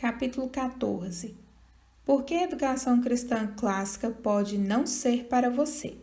Capítulo 14. Por que a educação cristã clássica pode não ser para você?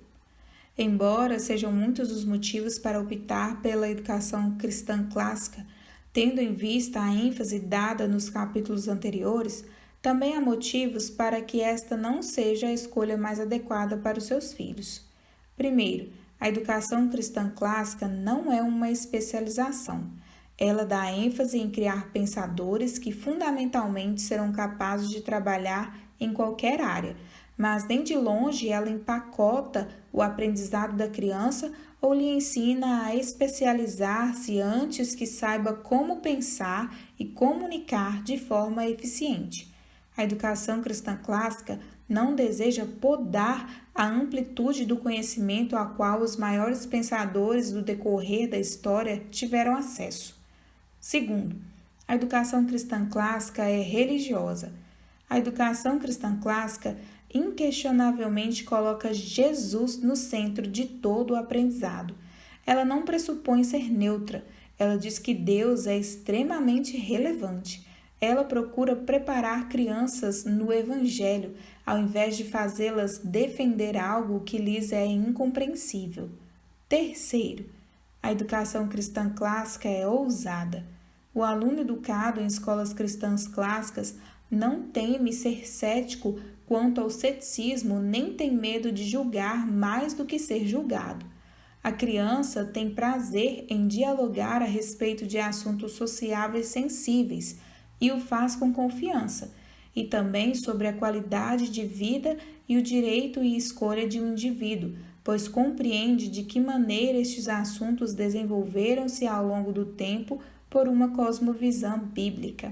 Embora sejam muitos os motivos para optar pela educação cristã clássica, tendo em vista a ênfase dada nos capítulos anteriores, também há motivos para que esta não seja a escolha mais adequada para os seus filhos. Primeiro, a educação cristã clássica não é uma especialização. Ela dá ênfase em criar pensadores que fundamentalmente serão capazes de trabalhar em qualquer área, mas nem de longe ela empacota o aprendizado da criança ou lhe ensina a especializar-se antes que saiba como pensar e comunicar de forma eficiente. A educação cristã clássica não deseja podar a amplitude do conhecimento a qual os maiores pensadores do decorrer da história tiveram acesso. Segundo, a educação cristã clássica é religiosa. A educação cristã clássica inquestionavelmente coloca Jesus no centro de todo o aprendizado. Ela não pressupõe ser neutra. Ela diz que Deus é extremamente relevante. Ela procura preparar crianças no Evangelho, ao invés de fazê-las defender algo que lhes é incompreensível. Terceiro, a educação cristã clássica é ousada. O aluno educado em escolas cristãs clássicas não teme ser cético quanto ao ceticismo, nem tem medo de julgar mais do que ser julgado. A criança tem prazer em dialogar a respeito de assuntos sociáveis sensíveis e o faz com confiança, e também sobre a qualidade de vida e o direito e escolha de um indivíduo, pois compreende de que maneira estes assuntos desenvolveram-se ao longo do tempo por uma cosmovisão bíblica.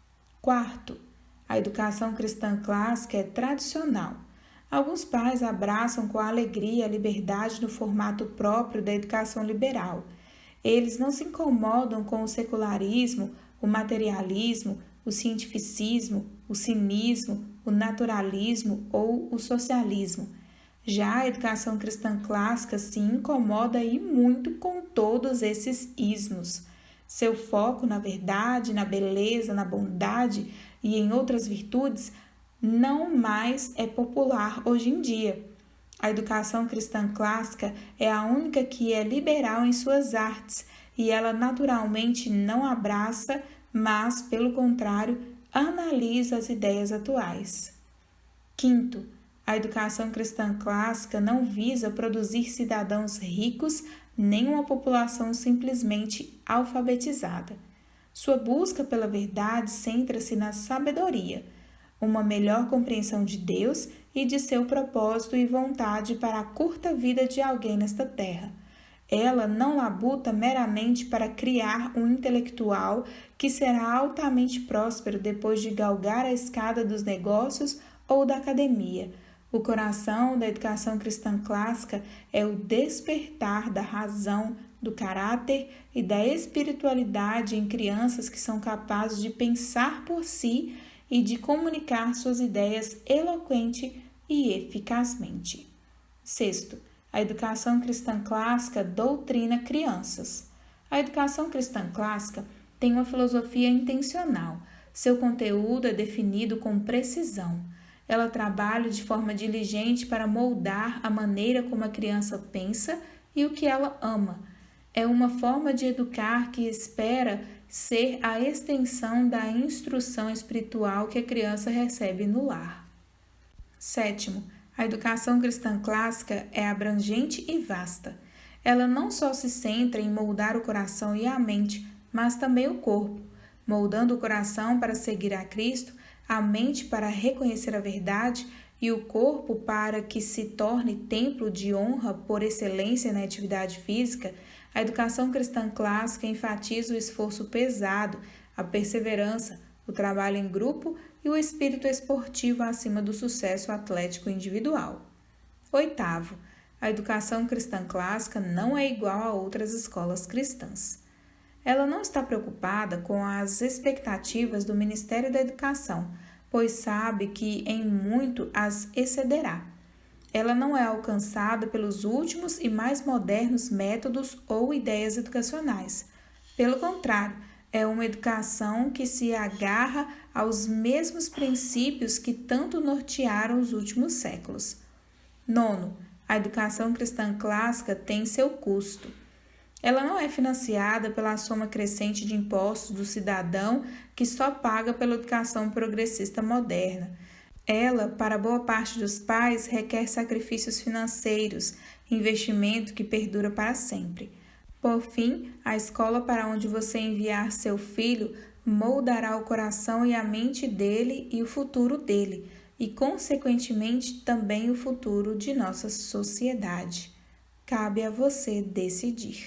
Quarto, a educação cristã clássica é tradicional. Alguns pais abraçam com alegria a liberdade no formato próprio da educação liberal. Eles não se incomodam com o secularismo, o materialismo, o cientificismo, o cinismo, o naturalismo ou o socialismo. Já a educação cristã clássica se incomoda e muito com todos esses ismos. Seu foco na verdade, na beleza, na bondade e em outras virtudes não mais é popular hoje em dia. A educação cristã clássica é a única que é liberal em suas artes e ela naturalmente não abraça, mas, pelo contrário, analisa as ideias atuais. Quinto, a educação cristã clássica não visa produzir cidadãos ricos nem uma população simplesmente alfabetizada. Sua busca pela verdade centra-se na sabedoria, uma melhor compreensão de Deus e de seu propósito e vontade para a curta vida de alguém nesta terra. Ela não labuta meramente para criar um intelectual que será altamente próspero depois de galgar a escada dos negócios ou da academia. O coração da educação cristã clássica é o despertar da razão, do caráter e da espiritualidade em crianças que são capazes de pensar por si e de comunicar suas ideias eloquente e eficazmente. Sexto, a educação cristã clássica doutrina crianças. A educação cristã clássica tem uma filosofia intencional. Seu conteúdo é definido com precisão. Ela trabalha de forma diligente para moldar a maneira como a criança pensa e o que ela ama. É uma forma de educar que espera ser a extensão da instrução espiritual que a criança recebe no lar. Sétimo, a educação cristã clássica é abrangente e vasta. Ela não só se centra em moldar o coração e a mente, mas também o corpo, moldando o coração para seguir a Cristo, a mente para reconhecer a verdade e o corpo para que se torne templo de honra por excelência na atividade física. A educação cristã clássica enfatiza o esforço pesado, a perseverança, o trabalho em grupo e o espírito esportivo acima do sucesso atlético individual. Oitavo, a educação cristã clássica não é igual a outras escolas cristãs. Ela não está preocupada com as expectativas do Ministério da Educação, pois sabe que em muito as excederá. Ela não é alcançada pelos últimos e mais modernos métodos ou ideias educacionais. Pelo contrário, É uma educação que se agarra aos mesmos princípios que tanto nortearam os últimos séculos. Nono, a educação cristã clássica tem seu custo. Ela não é financiada pela soma crescente de impostos do cidadão que só paga pela educação progressista moderna. Ela, para boa parte dos pais, requer sacrifícios financeiros, investimento que perdura para sempre. Por fim, a escola para onde você enviar seu filho moldará o coração e a mente dele e o futuro dele, e, consequentemente, também o futuro de nossa sociedade. Cabe a você decidir.